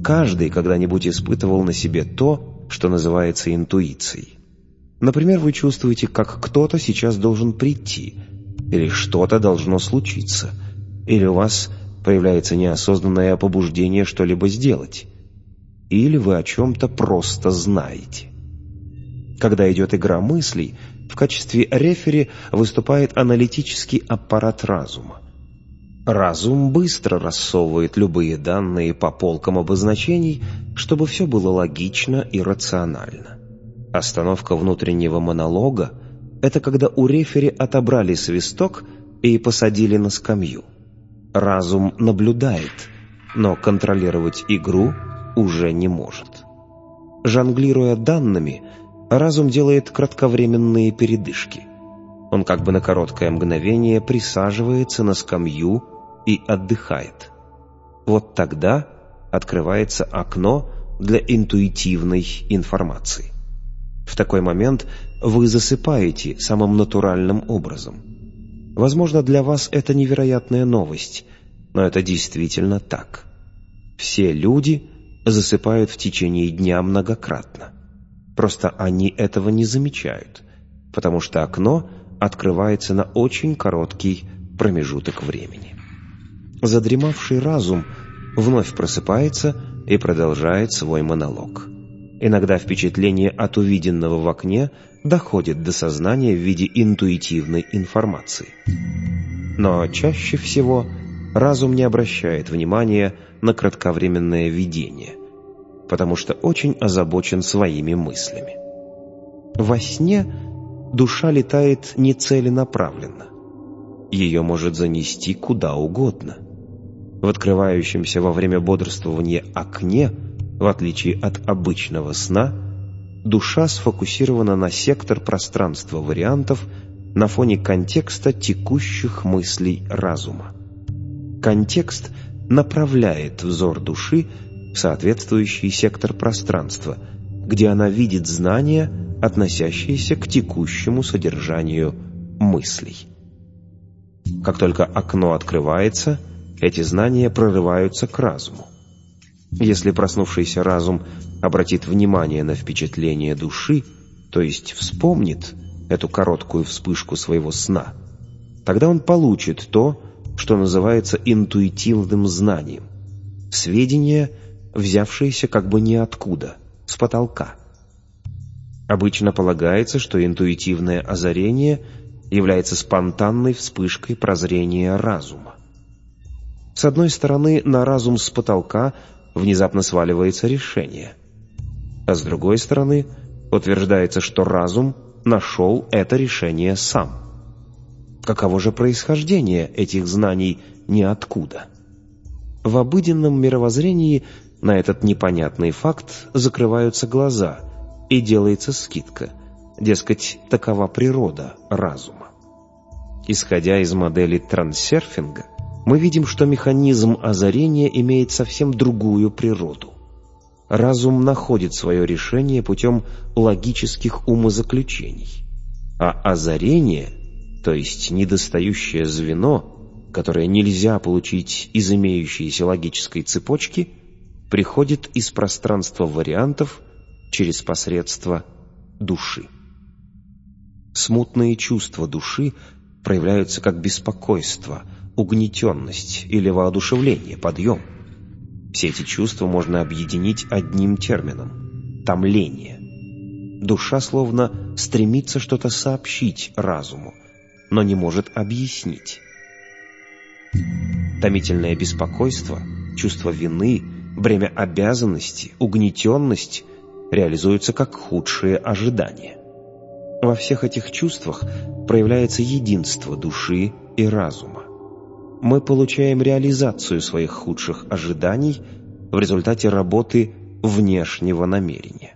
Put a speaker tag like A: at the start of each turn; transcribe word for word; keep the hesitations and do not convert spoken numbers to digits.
A: Каждый когда-нибудь испытывал на себе то, что называется интуицией. Например, вы чувствуете, как кто-то сейчас должен прийти, или что-то должно случиться, или у вас появляется неосознанное побуждение что-либо сделать, или вы о чем-то просто знаете. Когда идет игра мыслей, в качестве рефери выступает аналитический аппарат разума. Разум быстро рассовывает любые данные по полкам обозначений, чтобы все было логично и рационально. Остановка внутреннего монолога — это когда у рефери отобрали свисток и посадили на скамью. Разум наблюдает, но контролировать игру уже не может. Жонглируя данными, разум делает кратковременные передышки. Он как бы на короткое мгновение присаживается на скамью и отдыхает. Вот тогда открывается окно для интуитивной информации. В такой момент вы засыпаете самым натуральным образом. Возможно, для вас это невероятная новость, но это действительно так. Все люди засыпают в течение дня многократно. Просто они этого не замечают, потому что окно открывается на очень короткий промежуток времени. Задремавший разум вновь просыпается и продолжает свой монолог. Иногда впечатление от увиденного в окне доходит до сознания в виде интуитивной информации. Но чаще всего разум не обращает внимания на кратковременное видение, потому что очень озабочен своими мыслями. Во сне душа летает нецеленаправленно. Ее может занести куда угодно. В открывающемся во время бодрствования окне, в отличие от обычного сна, душа сфокусирована на сектор пространства вариантов на фоне контекста текущих мыслей разума. Контекст направляет взор души в соответствующий сектор пространства, где она видит знания, относящиеся к текущему содержанию мыслей. Как только окно открывается, эти знания прорываются к разуму. Если проснувшийся разум обратит внимание на впечатление души, то есть вспомнит эту короткую вспышку своего сна, тогда он получит то, что называется интуитивным знанием. Сведения, взявшиеся как бы ниоткуда, с потолка. Обычно полагается, что интуитивное озарение является спонтанной вспышкой прозрения разума. С одной стороны, на разум с потолка внезапно сваливается решение, а с другой стороны, утверждается, что разум нашел это решение сам. Каково же происхождение этих знаний ниоткуда? В обыденном мировоззрении на этот непонятный факт закрываются глаза и делается скидка, дескать, такова природа разума. Исходя из модели трансерфинга, мы видим, что механизм озарения имеет совсем другую природу. Разум находит свое решение путем логических умозаключений, а озарение, то есть недостающее звено, которое нельзя получить из имеющейся логической цепочки, приходит из пространства вариантов через посредство души. Смутные чувства души проявляются как беспокойство, угнетенность или воодушевление, подъем. Все эти чувства можно объединить одним термином – томление. Душа словно стремится что-то сообщить разуму, но не может объяснить. Томительное беспокойство, чувство вины, бремя обязанности, угнетенность реализуются как худшие ожидания. Во всех этих чувствах проявляется единство души и разума. Мы получаем реализацию своих худших ожиданий в результате работы внешнего намерения.